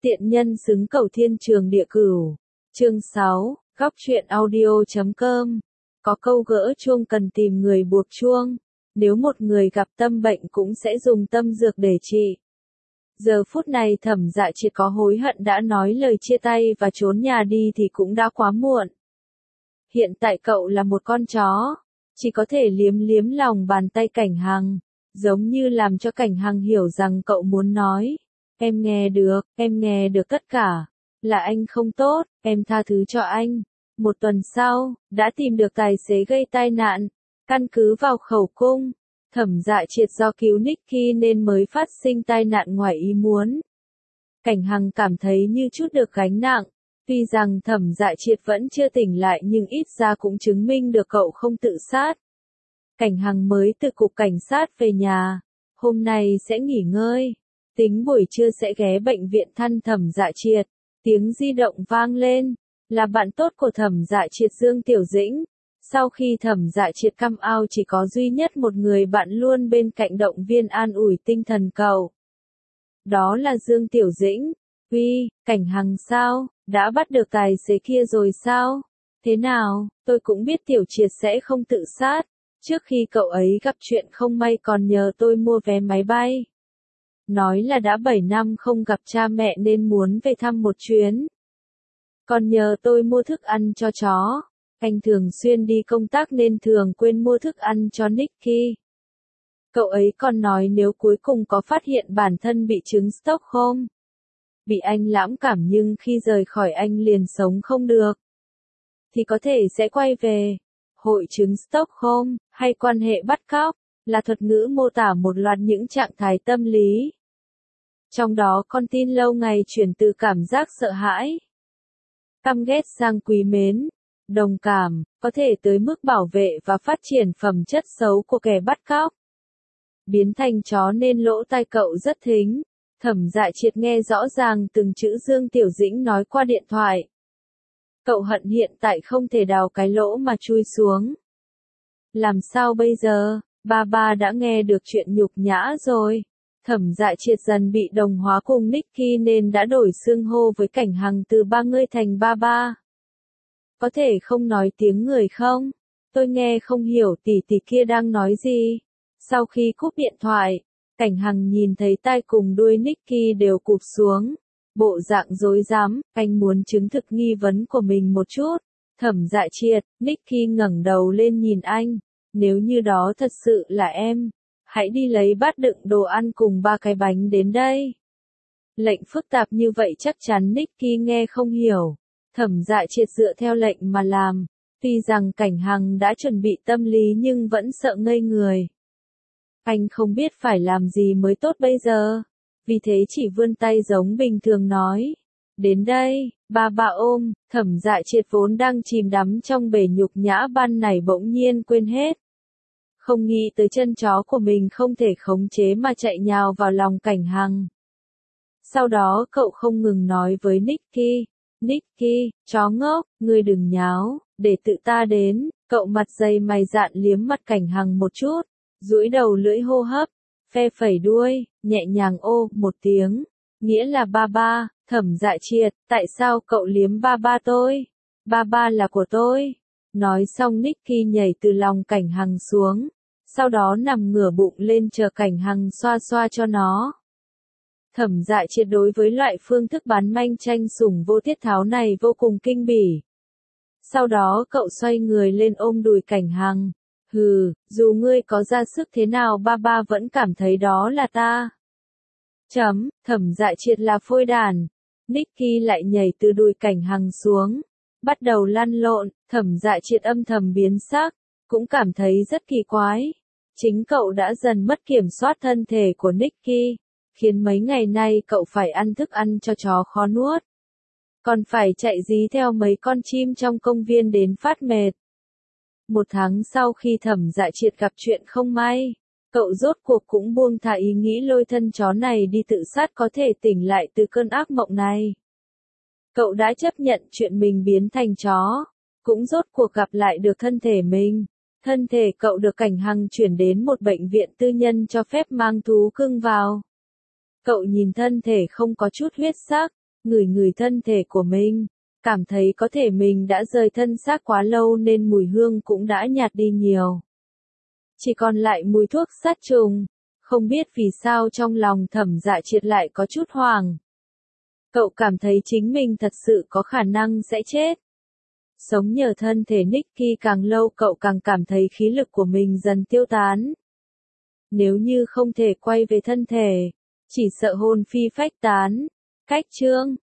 Tiện nhân xứng cầu thiên trường địa cửu. Chương 6, góc truyện audio.com. Có câu gỡ chuông cần tìm người buộc chuông. Nếu một người gặp tâm bệnh cũng sẽ dùng tâm dược để trị. Giờ phút này Thẩm Dạ Triệt có hối hận đã nói lời chia tay và trốn nhà đi thì cũng đã quá muộn. Hiện tại cậu là một con chó, chỉ có thể liếm liếm lòng bàn tay Cảnh Hằng, giống như làm cho Cảnh Hằng hiểu rằng cậu muốn nói. Em nghe được tất cả. Là anh không tốt, em tha thứ cho anh. Một tuần sau, đã tìm được tài xế gây tai nạn. Căn cứ vào khẩu cung, Thẩm Dạ Triệt do cứu Nicky nên mới phát sinh tai nạn ngoài ý muốn. Cảnh Hằng cảm thấy như chút được gánh nặng. Tuy rằng Thẩm Dạ Triệt vẫn chưa tỉnh lại nhưng ít ra cũng chứng minh được cậu không tự sát. Cảnh Hằng mới từ cục cảnh sát về nhà. Hôm nay sẽ nghỉ ngơi. Tính buổi trưa sẽ ghé bệnh viện thăm Thẩm Dạ Triệt. Tiếng di động vang lên. Là bạn tốt của Thẩm Dạ Triệt, Dương Tiểu Dĩnh. Sau khi Thẩm Dạ Triệt come out chỉ có duy nhất một người bạn luôn bên cạnh động viên an ủi tinh thần cậu. Đó là Dương Tiểu Dĩnh. Uy, Cảnh Hằng sao? Đã bắt được tài xế kia rồi sao? Thế nào, tôi cũng biết Tiểu Triệt sẽ không tự sát. Trước khi cậu ấy gặp chuyện không may còn nhờ tôi mua vé máy bay. Nói là đã 7 năm không gặp cha mẹ nên muốn về thăm một chuyến. Còn nhờ tôi mua thức ăn cho chó. Anh thường xuyên đi công tác nên thường quên mua thức ăn cho Nicky. Cậu ấy còn nói nếu cuối cùng có phát hiện bản thân bị chứng Stockholm. Bị anh lãm cảm nhưng khi rời khỏi anh liền sống không được. Thì có thể sẽ quay về. Hội chứng Stockholm, hay quan hệ bắt cóc, là thuật ngữ mô tả một loạt những trạng thái tâm lý. Trong đó con tin lâu ngày chuyển từ cảm giác sợ hãi, căm ghét sang quý mến, đồng cảm, có thể tới mức bảo vệ và phát triển phẩm chất xấu của kẻ bắt cóc. Biến thành chó nên lỗ tai cậu rất thính. Thẩm Dạ Triệt nghe rõ ràng từng chữ Dương Tiểu Dĩnh nói qua điện thoại. Cậu hận hiện tại không thể đào cái lỗ mà chui xuống. Làm sao bây giờ? Ba đã nghe được chuyện nhục nhã rồi. Thẩm Dạ Triệt dần bị đồng hóa cùng Nicky nên đã đổi xưng hô với Cảnh Hằng từ ba ngươi thành ba. Có thể không nói tiếng người không? Tôi nghe không hiểu tỷ kia đang nói gì. Sau khi cúp điện thoại, Cảnh Hằng nhìn thấy tai cùng đuôi Nicky đều cụp xuống. Bộ dạng rối rắm, anh muốn chứng thực nghi vấn của mình một chút. Thẩm Dạ Triệt, Nicky ngẩng đầu lên nhìn anh. Nếu như đó thật sự là em, hãy đi lấy bát đựng đồ ăn cùng 3 cái bánh đến đây. Lệnh phức tạp như vậy chắc chắn Nicky nghe không hiểu. Thẩm Dạ Triệt dựa theo lệnh mà làm. Tuy rằng Cảnh Hằng đã chuẩn bị tâm lý nhưng vẫn sợ ngây người. Anh không biết phải làm gì mới tốt bây giờ. Vì thế chỉ vươn tay giống bình thường nói. Đến đây, ba ôm. Thẩm Dạ Triệt vốn đang chìm đắm trong bể nhục nhã ban nãy bỗng nhiên quên hết. Không nghĩ tới chân chó của mình không thể khống chế mà chạy nhào vào lòng Cảnh Hằng. Sau đó cậu không ngừng nói với Nicky. Nicky, chó ngốc, ngươi đừng nháo, để tự ta đến. Cậu mặt dày mày dạn liếm mặt Cảnh Hằng một chút. Duỗi đầu lưỡi hô hấp. Phe phẩy đuôi, nhẹ nhàng ô một tiếng. Nghĩa là ba. Thẩm Dạ Triệt, tại sao cậu liếm ba tôi? Ba là của tôi. Nói xong Nicky nhảy từ lòng Cảnh Hằng xuống. Sau đó nằm ngửa bụng lên chờ Cảnh Hằng xoa xoa cho nó. Thẩm Dạ Triệt đối với loại phương thức bán manh tranh sủng vô tiết tháo này vô cùng kinh bỉ. Sau đó cậu xoay người lên ôm đùi Cảnh Hằng. Hừ, dù ngươi có ra sức thế nào ba vẫn cảm thấy đó là ta. Thẩm Dạ Triệt là phôi đàn. Nicky lại nhảy từ đùi Cảnh Hằng xuống. Bắt đầu lăn lộn, Thẩm Dạ Triệt âm thầm biến sắc. Cũng cảm thấy rất kỳ quái. Chính cậu đã dần mất kiểm soát thân thể của Nicky. Khiến mấy ngày nay cậu phải ăn thức ăn cho chó khó nuốt. Còn phải chạy dí theo mấy con chim trong công viên đến phát mệt. 1 tháng sau khi Thẩm Dạ Triệt gặp chuyện không may, cậu rốt cuộc cũng buông thả ý nghĩ lôi thân chó này đi tự sát có thể tỉnh lại từ cơn ác mộng này. Cậu đã chấp nhận chuyện mình biến thành chó, cũng rốt cuộc gặp lại được thân thể mình. Thân thể cậu được Cảnh Hằng chuyển đến một bệnh viện tư nhân cho phép mang thú cưng vào. Cậu nhìn thân thể không có chút huyết sắc, ngửi ngửi thân thể của mình, cảm thấy có thể mình đã rời thân xác quá lâu nên mùi hương cũng đã nhạt đi nhiều. Chỉ còn lại mùi thuốc sát trùng, không biết vì sao trong lòng Thẩm Dạ Triệt lại có chút hoảng. Cậu cảm thấy chính mình thật sự có khả năng sẽ chết. Sống nhờ thân thể Nicky càng lâu cậu càng cảm thấy khí lực của mình dần tiêu tán. Nếu như không thể quay về thân thể, chỉ sợ hồn phi phách tán. Cách chương